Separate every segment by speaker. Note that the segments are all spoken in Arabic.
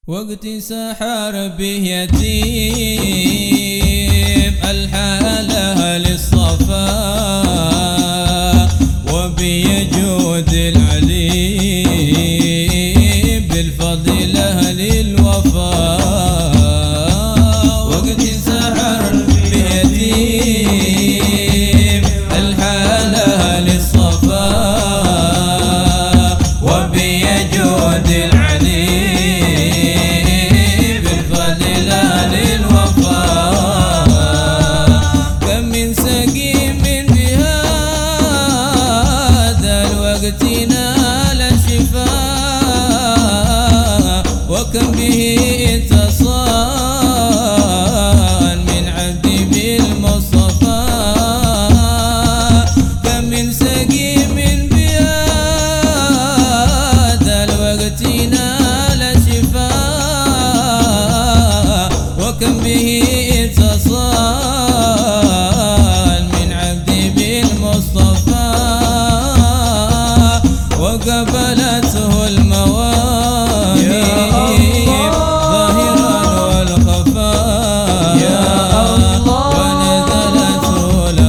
Speaker 1: وقت سحر به يتيم الحالة للصفا وبيجود العليم بالفضيلة للوفاء. وقت سحر به يتيم الحالة للصفا وبيجود العليم نال الشفاء وكم به اتصال من عبدي بالمصطفى. كم من سقيم بهذا الوقت نال الشفاء وكم به اتصال من عبدي بالمصطفى. وقبلته المواهب ظاهرا والخفاء ونزلته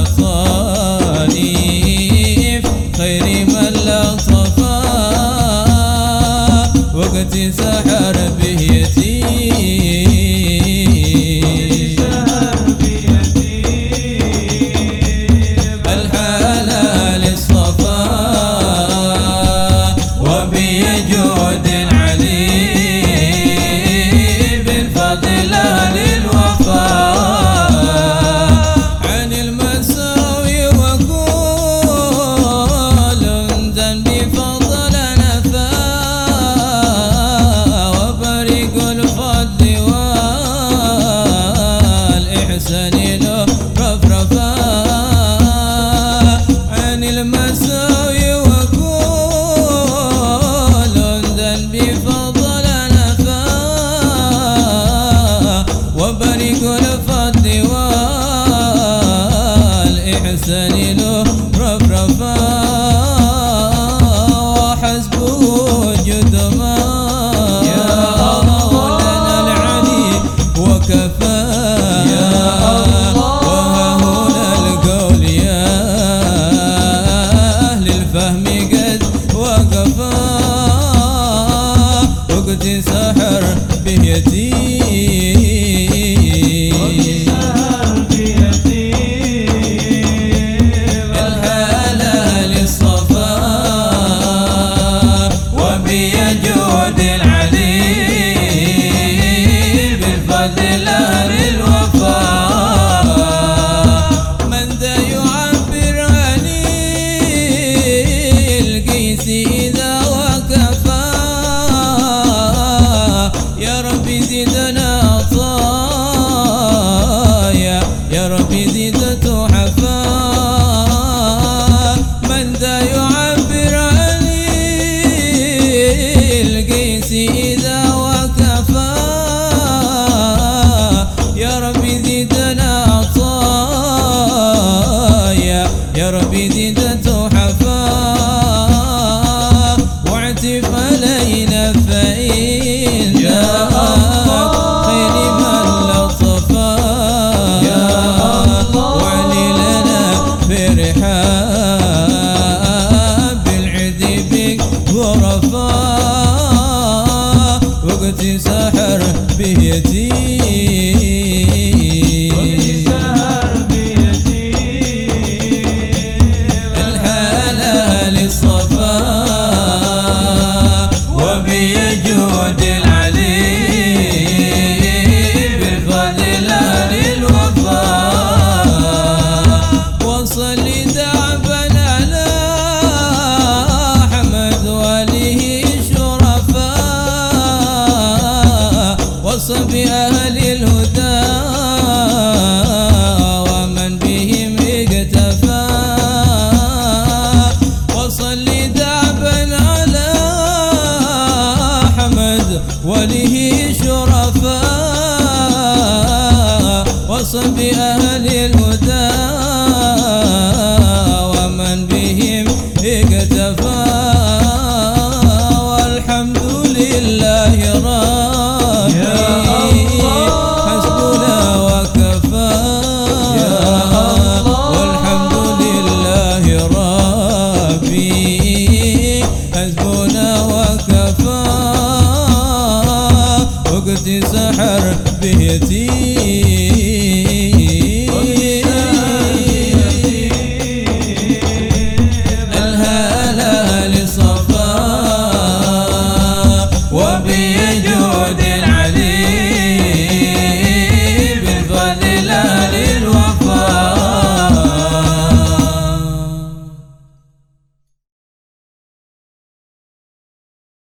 Speaker 1: لطالف خير من لطفا. وقت سحر به يتيم الحالة للصفا وبيجود العليم بالفضيلة للوفاء. عن المساوي وقول ذنبي فضل نفا وبريق الفضل والإحسان له رفرفا. عن المساوي وبريق الفضل والإحسان له رفرفا. وحسبه وجود ما لنا العليم وكفى. وها هنا القول يا أهل الفهم قد وقفا. وقت سحر به يتيم الحالة للصفا وبيجود العليم بالفضيلة للوفاء. من ذا يعبر عن القيس إذا وكفى. يا ربي زدنا عطايا يا ربي زد تحفا. من ذا يعبر عن القيس إذا وكفى. يا ربي زدنا عطايا يا ربي زد تحفا. واعتف علينا فإن خير من لطفا. وعلي لنا برحاب بالعد بك غرفا. وقت سحر به يتيم الحالة للصفا وبيجود العليم بالفضيلة للوفاء. وصل دعبا على أحمد وله شرفاء وصب أهل الهدى ومن بهم اقتفى. وصل دعبا على أحمد وله شرفاء وصب أهل الهدى